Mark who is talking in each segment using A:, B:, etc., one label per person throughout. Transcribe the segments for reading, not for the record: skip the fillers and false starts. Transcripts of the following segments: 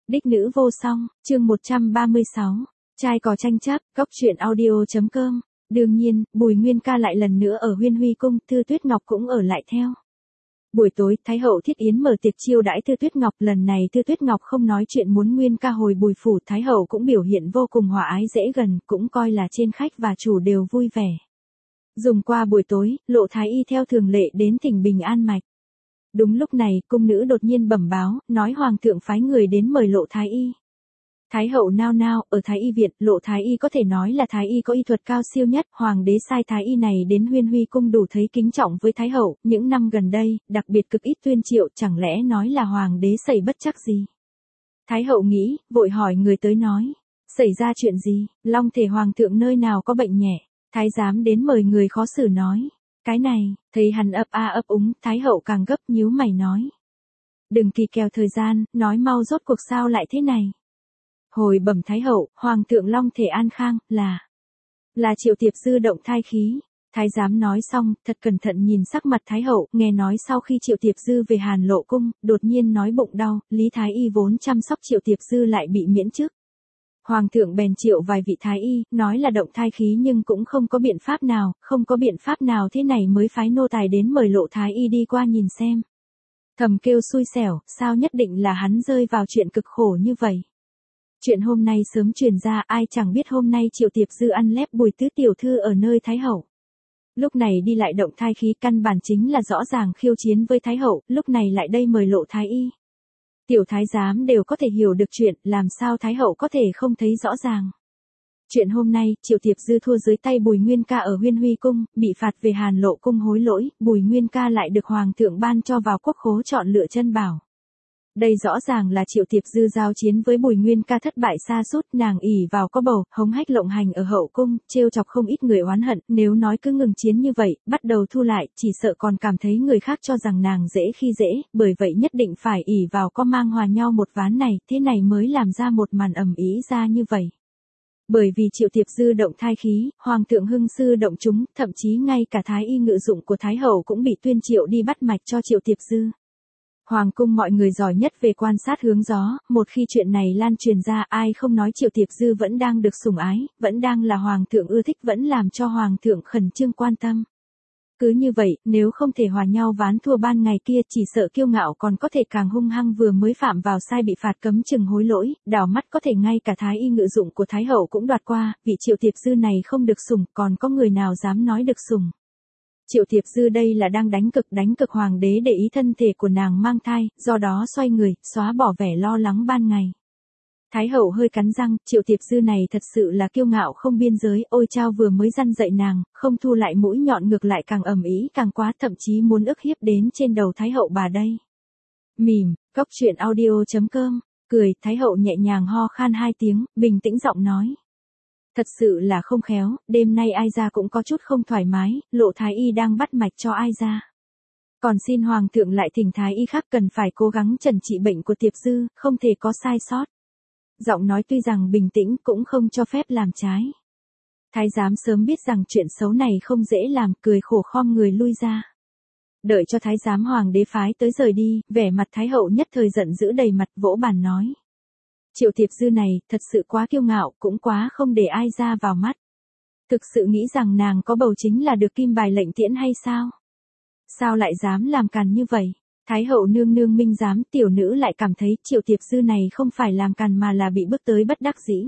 A: Đích nữ vô song, chương 136. Trai có tranh chấp, góc truyện audio.com. Đương nhiên, Bùi Nguyên Ca lại lần nữa ở Huyên Huy cung, Thư Tuyết Ngọc cũng ở lại theo. Buổi tối, Thái hậu thiết yến mở tiệc chiêu đãi Thư Tuyết Ngọc, lần này Thư Tuyết Ngọc không nói chuyện muốn Nguyên Ca hồi Bùi phủ, Thái hậu cũng biểu hiện vô cùng hòa ái dễ gần, cũng coi là trên khách và chủ đều vui vẻ. Dùng qua buổi tối, Lộ Thái y theo thường lệ đến thỉnh bình an mạch. Đúng lúc này, cung nữ đột nhiên bẩm báo, nói hoàng thượng phái người đến mời Lộ Thái y. Thái hậu nao nao, ở Thái y viện, Lộ Thái y có thể nói là Thái y có y thuật cao siêu nhất, hoàng đế sai Thái y này đến Huyên Huy cung đủ thấy kính trọng với Thái hậu, những năm gần đây, đặc biệt cực ít tuyên triệu, chẳng lẽ nói là hoàng đế xảy bất trắc gì. Thái hậu nghĩ, vội hỏi người tới nói, xảy ra chuyện gì, long thể hoàng thượng nơi nào có bệnh nhẹ, thái giám đến mời người khó xử nói. Cái này, thấy hắn ấp a ấp úng, Thái hậu càng gấp nhíu mày nói. Đừng kỳ kèo thời gian, nói mau rốt cuộc sao lại thế này. Hồi bẩm Thái hậu, hoàng thượng long thể an khang, là Triệu Tiệp Dư động thai khí. Thái giám nói xong, thật cẩn thận nhìn sắc mặt Thái hậu, nghe nói sau khi Triệu Tiệp Dư về Hàn Lộ cung, đột nhiên nói bụng đau, Lý Thái y vốn chăm sóc Triệu Tiệp Dư lại bị miễn chức. Hoàng thượng bèn triệu vài vị thái y, nói là động thai khí nhưng cũng không có biện pháp nào thế này mới phái nô tài đến mời Lộ Thái y đi qua nhìn xem. Thầm kêu xui xẻo, sao nhất định là hắn rơi vào chuyện cực khổ như vậy. Chuyện hôm nay sớm truyền ra, ai chẳng biết hôm nay Triệu Tiệp Dư ăn lép Bùi tứ tiểu thư ở nơi Thái hậu. Lúc này đi lại động thai khí căn bản chính là rõ ràng khiêu chiến với Thái hậu, lúc này lại đây mời Lộ Thái y. Tiểu thái giám đều có thể hiểu được chuyện, làm sao Thái hậu có thể không thấy rõ ràng. Chuyện hôm nay, Triệu Tiệp Dư thua dưới tay Bùi Nguyên Ca ở Huyên Huy cung, bị phạt về Hàn Lộ cung hối lỗi, Bùi Nguyên Ca lại được hoàng thượng ban cho vào quốc khố chọn lựa chân bảo. Đây rõ ràng là Triệu Tiệp Dư giao chiến với Bùi Nguyên Ca thất bại sa sút, nàng ỷ vào có bầu, hống hách lộng hành ở hậu cung, trêu chọc không ít người oán hận, nếu nói cứ ngừng chiến như vậy, bắt đầu thu lại, chỉ sợ còn cảm thấy người khác cho rằng nàng dễ khi dễ, bởi vậy nhất định phải ỷ vào có mang hòa nhau một ván này, thế này mới làm ra một màn ầm ĩ ra như vậy. Bởi vì Triệu Tiệp Dư động thai khí, hoàng thượng hưng sư động chúng, thậm chí ngay cả thái y ngự dụng của Thái hậu cũng bị tuyên triệu đi bắt mạch cho Triệu Tiệp Dư. Hoàng cung mọi người giỏi nhất về quan sát hướng gió, một khi chuyện này lan truyền ra ai không nói Triệu Tiệp Dư vẫn đang được sủng ái, vẫn đang là hoàng thượng ưa thích, vẫn làm cho hoàng thượng khẩn trương quan tâm. Cứ như vậy, nếu không thể hòa nhau ván thua ban ngày kia chỉ sợ kiêu ngạo còn có thể càng hung hăng, vừa mới phạm vào sai bị phạt cấm chừng hối lỗi, đảo mắt có thể ngay cả thái y ngự dụng của Thái hậu cũng đoạt qua, vị Triệu Tiệp Dư này không được sủng, còn có người nào dám nói được sủng. Triệu Tiệp Dư đây là đang đánh cực hoàng đế để ý thân thể của nàng mang thai, do đó xoay người, xóa bỏ vẻ lo lắng ban ngày. Thái hậu hơi cắn răng, Triệu Tiệp Dư này thật sự là kiêu ngạo không biên giới, ôi chao vừa mới răn dạy nàng, không thu lại mũi nhọn ngược lại càng ầm ĩ càng quá, thậm chí muốn ức hiếp đến trên đầu Thái hậu bà đây. Mỉm, góc truyện audio.com, cười, Thái hậu nhẹ nhàng ho khan 2 tiếng, bình tĩnh giọng nói. Thật sự là không khéo, đêm nay ai ra cũng có chút không thoải mái, Lộ Thái y đang bắt mạch cho ai ra. Còn xin hoàng thượng lại thỉnh Thái y khác cần phải cố gắng trần trị bệnh của Tiệp Dư, không thể có sai sót. Giọng nói tuy rằng bình tĩnh cũng không cho phép làm trái. Thái giám sớm biết rằng chuyện xấu này không dễ làm, cười khổ khom người lui ra. Đợi cho thái giám hoàng đế phái tới rời đi, vẻ mặt Thái hậu nhất thời giận dữ đầy mặt, vỗ bàn nói. Triệu Tiệp Dư này, thật sự quá kiêu ngạo, cũng quá không để ai ra vào mắt. Thực sự nghĩ rằng nàng có bầu chính là được kim bài lệnh tiễn hay sao? Sao lại dám làm càn như vậy? Thái hậu nương nương minh giám, tiểu nữ lại cảm thấy Triệu Tiệp Dư này không phải làm càn mà là bị bước tới bất đắc dĩ.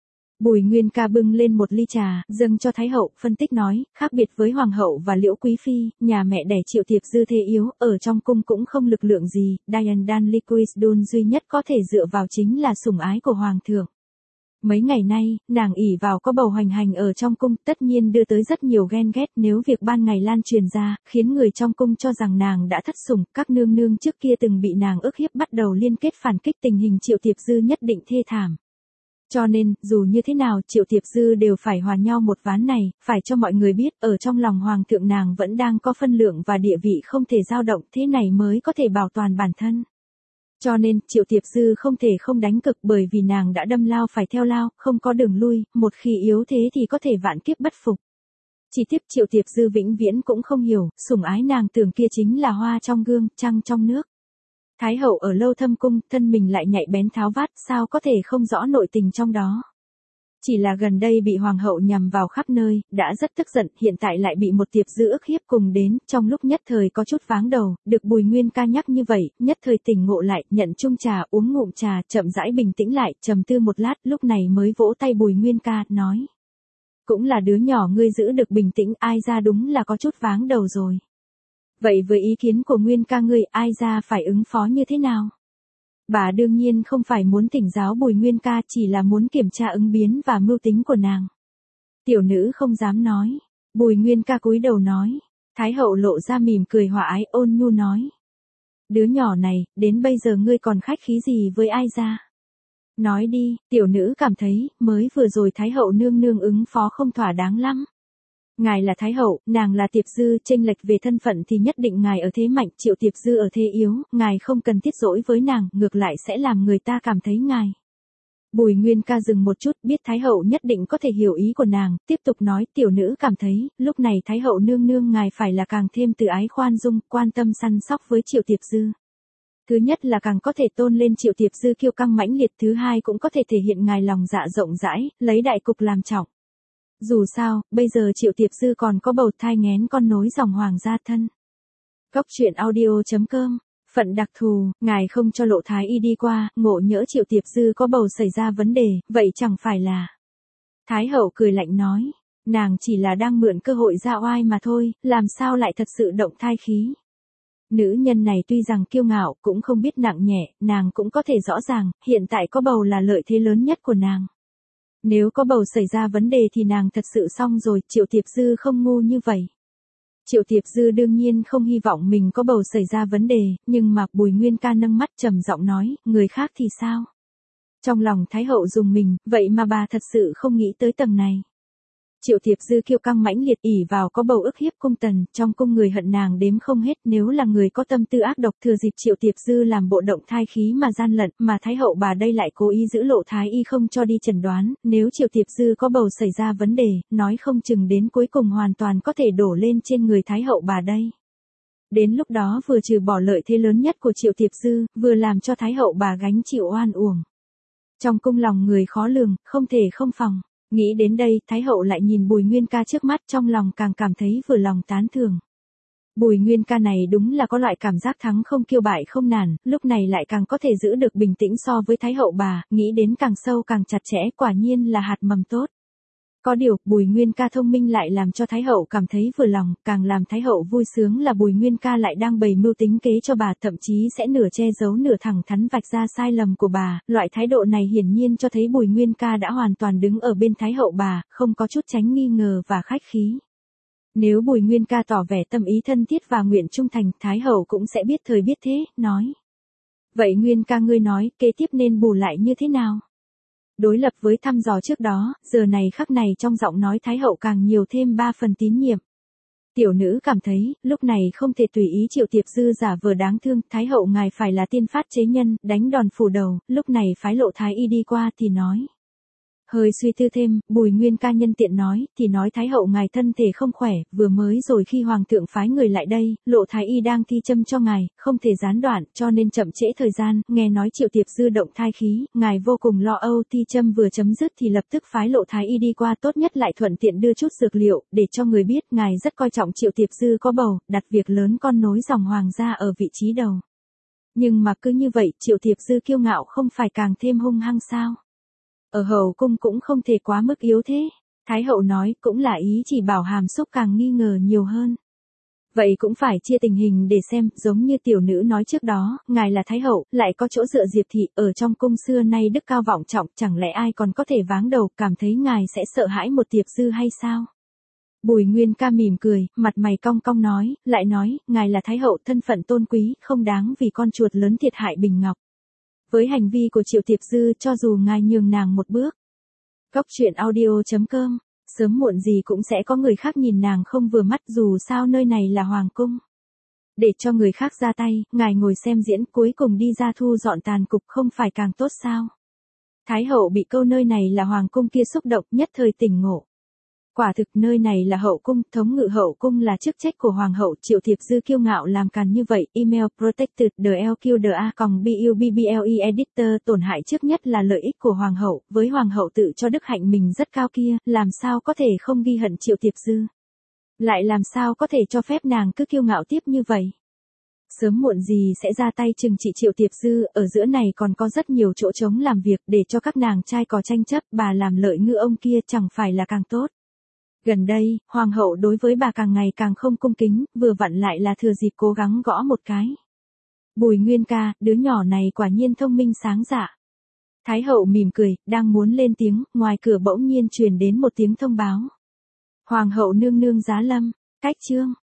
A: Bùi Nguyên Ca bưng lên một ly trà, dâng cho Thái hậu, phân tích nói, khác biệt với hoàng hậu và Liễu quý phi, nhà mẹ đẻ Triệu Tiệp Dư thế yếu, ở trong cung cũng không lực lượng gì, Diane Danliquisdon duy nhất có thể dựa vào chính là sủng ái của hoàng thượng. Mấy ngày nay, nàng ỷ vào có bầu hoành hành ở trong cung, tất nhiên đưa tới rất nhiều ghen ghét, nếu việc ban ngày lan truyền ra, khiến người trong cung cho rằng nàng đã thất sủng, các nương nương trước kia từng bị nàng ức hiếp bắt đầu liên kết phản kích, tình hình Triệu Tiệp Dư nhất định thê thảm. Cho nên, dù như thế nào, Triệu Tiệp Dư đều phải hòa nhau một ván này, phải cho mọi người biết, ở trong lòng hoàng thượng nàng vẫn đang có phân lượng và địa vị không thể dao động, thế này mới có thể bảo toàn bản thân. Cho nên, Triệu Tiệp Dư không thể không đánh cực, bởi vì nàng đã đâm lao phải theo lao, không có đường lui, một khi yếu thế thì có thể vạn kiếp bất phục. Chỉ tiếc Triệu Tiệp Dư vĩnh viễn cũng không hiểu, sủng ái nàng tưởng kia chính là hoa trong gương, trăng trong nước. Thái hậu ở lâu thâm cung, thân mình lại nhạy bén tháo vát, sao có thể không rõ nội tình trong đó. Chỉ là gần đây bị hoàng hậu nhằm vào khắp nơi, đã rất tức giận, hiện tại lại bị một Tiệp Dư ức hiếp cùng đến, trong lúc nhất thời có chút váng đầu, được Bùi Nguyên ca nhắc như vậy, nhất thời tỉnh ngộ lại, nhận chung trà, uống ngụm trà, chậm rãi bình tĩnh lại, trầm tư một lát, lúc này mới vỗ tay Bùi Nguyên ca, nói. Cũng là đứa nhỏ ngươi giữ được bình tĩnh, ai ra đúng là có chút váng đầu rồi. Vậy với ý kiến của Nguyên ca ngươi, ai ra phải ứng phó như thế nào? Bà đương nhiên không phải muốn thỉnh giáo Bùi Nguyên ca, chỉ là muốn kiểm tra ứng biến và mưu tính của nàng. Tiểu nữ không dám nói. Bùi Nguyên ca cúi đầu nói. Thái hậu lộ ra mỉm cười hòa ái, ôn nhu nói. Đứa nhỏ này, đến bây giờ ngươi còn khách khí gì với ai ra? Nói đi, tiểu nữ cảm thấy, mới vừa rồi Thái hậu nương nương ứng phó không thỏa đáng lắm. Ngài là Thái hậu, nàng là Tiệp Dư, chênh lệch về thân phận thì nhất định ngài ở thế mạnh, Triệu Tiệp Dư ở thế yếu, ngài không cần tiết dỗi với nàng, ngược lại sẽ làm người ta cảm thấy ngài. Bùi Nguyên ca dừng một chút, biết Thái hậu nhất định có thể hiểu ý của nàng, tiếp tục nói, tiểu nữ cảm thấy, lúc này Thái hậu nương nương ngài phải là càng thêm từ ái khoan dung, quan tâm săn sóc với Triệu Tiệp Dư. Thứ nhất là càng có thể tôn lên Triệu Tiệp Dư kiêu căng mãnh liệt, thứ hai cũng có thể thể hiện ngài lòng dạ rộng rãi, lấy đại cục làm trọng. Dù sao, bây giờ Triệu Tiệp Dư còn có bầu thai nghén con nối dòng hoàng gia thân. Cóc truyện audio.com. Phận đặc thù, ngài không cho Lộ Thái Y đi qua, ngộ nhỡ Triệu Tiệp Dư có bầu xảy ra vấn đề, vậy chẳng phải là. Thái hậu cười lạnh nói, nàng chỉ là đang mượn cơ hội ra oai mà thôi, làm sao lại thật sự động thai khí. Nữ nhân này tuy rằng kiêu ngạo, cũng không biết nặng nhẹ, nàng cũng có thể rõ ràng, hiện tại có bầu là lợi thế lớn nhất của nàng. Nếu có bầu xảy ra vấn đề thì nàng thật sự xong rồi, Triệu Tiệp Dư không ngu như vậy. Triệu Tiệp Dư đương nhiên không hy vọng mình có bầu xảy ra vấn đề, nhưng mà Bùi Nguyên ca nâng mắt trầm giọng nói, người khác thì sao? Trong lòng Thái hậu dùng mình, vậy mà bà thật sự không nghĩ tới tầng này. Triệu Tiệp Dư kiêu căng mãnh liệt ỉ vào có bầu ức hiếp cung tần, trong cung người hận nàng đếm không hết, nếu là người có tâm tư ác độc thừa dịp Triệu Tiệp Dư làm bộ động thai khí mà gian lận, mà Thái hậu bà đây lại cố ý giữ Lộ Thái Y không cho đi chẩn đoán, nếu Triệu Tiệp Dư có bầu xảy ra vấn đề, nói không chừng đến cuối cùng hoàn toàn có thể đổ lên trên người Thái hậu bà đây. Đến lúc đó vừa trừ bỏ lợi thế lớn nhất của Triệu Tiệp Dư, vừa làm cho Thái hậu bà gánh chịu oan uổng. Trong cung lòng người khó lường, không thể không phòng. Nghĩ đến đây, Thái hậu lại nhìn Bùi Nguyên ca trước mắt, trong lòng càng cảm thấy vừa lòng tán thưởng. Bùi Nguyên ca này đúng là có loại cảm giác thắng không kiêu bại không nản, lúc này lại càng có thể giữ được bình tĩnh so với Thái hậu bà, nghĩ đến càng sâu càng chặt chẽ, quả nhiên là hạt mầm tốt. Có điều, Bùi Nguyên ca thông minh lại làm cho Thái hậu cảm thấy vừa lòng, càng làm Thái hậu vui sướng là Bùi Nguyên ca lại đang bày mưu tính kế cho bà, thậm chí sẽ nửa che giấu nửa thẳng thắn vạch ra sai lầm của bà, loại thái độ này hiển nhiên cho thấy Bùi Nguyên ca đã hoàn toàn đứng ở bên Thái hậu bà, không có chút tránh nghi ngờ và khách khí. Nếu Bùi Nguyên ca tỏ vẻ tâm ý thân thiết và nguyện trung thành, Thái hậu cũng sẽ biết thời biết thế, nói. Vậy Nguyên ca ngươi nói, kế tiếp nên bù lại như thế nào? Đối lập với thăm dò trước đó, giờ này khắc này trong giọng nói Thái hậu càng nhiều thêm 3 phần tín nhiệm. Tiểu nữ cảm thấy, lúc này không thể tùy ý Triệu Tiệp Dư giả vờ đáng thương, Thái hậu ngài phải là tiên phát chế nhân, đánh đòn phủ đầu, lúc này phái Lộ Thái Y đi qua thì nói. Hơi suy tư thêm, Bùi Nguyên ca nhân tiện nói, thì nói Thái hậu ngài thân thể không khỏe, vừa mới rồi khi Hoàng thượng phái người lại đây, Lộ Thái Y đang thi châm cho ngài, không thể gián đoạn, cho nên chậm trễ thời gian, nghe nói Triệu Tiệp Dư động thai khí, ngài vô cùng lo âu, thi châm vừa chấm dứt thì lập tức phái Lộ Thái Y đi qua, tốt nhất lại thuận tiện đưa chút dược liệu, để cho người biết ngài rất coi trọng Triệu Tiệp Dư có bầu, đặt việc lớn con nối dòng hoàng gia ở vị trí đầu. Nhưng mà cứ như vậy, Triệu Tiệp Dư kiêu ngạo không phải càng thêm hung hăng sao? Ở hậu cung cũng không thể quá mức yếu thế. Thái hậu nói cũng là ý chỉ bảo Hàm Xúc càng nghi ngờ nhiều hơn. Vậy cũng phải chia tình hình để xem, giống như tiểu nữ nói trước đó, ngài là Thái hậu, lại có chỗ dựa Diệp thị, ở trong cung xưa nay đức cao vọng trọng, chẳng lẽ ai còn có thể váng đầu, cảm thấy ngài sẽ sợ hãi một Tiệp Dư hay sao? Bùi Nguyên ca mỉm cười, mặt mày cong cong nói, lại nói, ngài là Thái hậu thân phận tôn quý, không đáng vì con chuột lớn thiệt hại bình ngọc. Với hành vi của Triệu Tiệp Dư cho dù ngài nhường nàng một bước. Cóc truyện audio.com, sớm muộn gì cũng sẽ có người khác nhìn nàng không vừa mắt dù sao nơi này là hoàng cung. Để cho người khác ra tay, ngài ngồi xem diễn cuối cùng đi ra thu dọn tàn cục không phải càng tốt sao. Thái hậu bị câu nơi này là hoàng cung kia xúc động nhất thời tỉnh ngộ. Quả thực nơi này là hậu cung, thống ngự hậu cung là chức trách của hoàng hậu. Triệu Thiệp Dư kiêu ngạo làm càn như vậy. Email protected DLQDA-BUBBLE editor. Tổn hại trước nhất là lợi ích của hoàng hậu, với hoàng hậu tự cho đức hạnh mình rất cao kia, làm sao có thể không ghi hận Triệu Thiệp Dư. Lại làm sao có thể cho phép nàng cứ kiêu ngạo tiếp như vậy. Sớm muộn gì sẽ ra tay trừng trị Triệu Thiệp Dư, ở giữa này còn có rất nhiều chỗ trống làm việc để cho các nàng trai có tranh chấp, bà làm lợi ngư ông kia chẳng phải là càng tốt. Gần đây, hoàng hậu đối với bà càng ngày càng không cung kính, vừa vặn lại là thừa dịp cố gắng gõ một cái. Bùi Nguyên ca, đứa nhỏ này quả nhiên thông minh sáng dạ. Thái hậu mỉm cười, đang muốn lên tiếng, ngoài cửa bỗng nhiên truyền đến một tiếng thông báo. Hoàng hậu nương nương giá lâm, cách chương.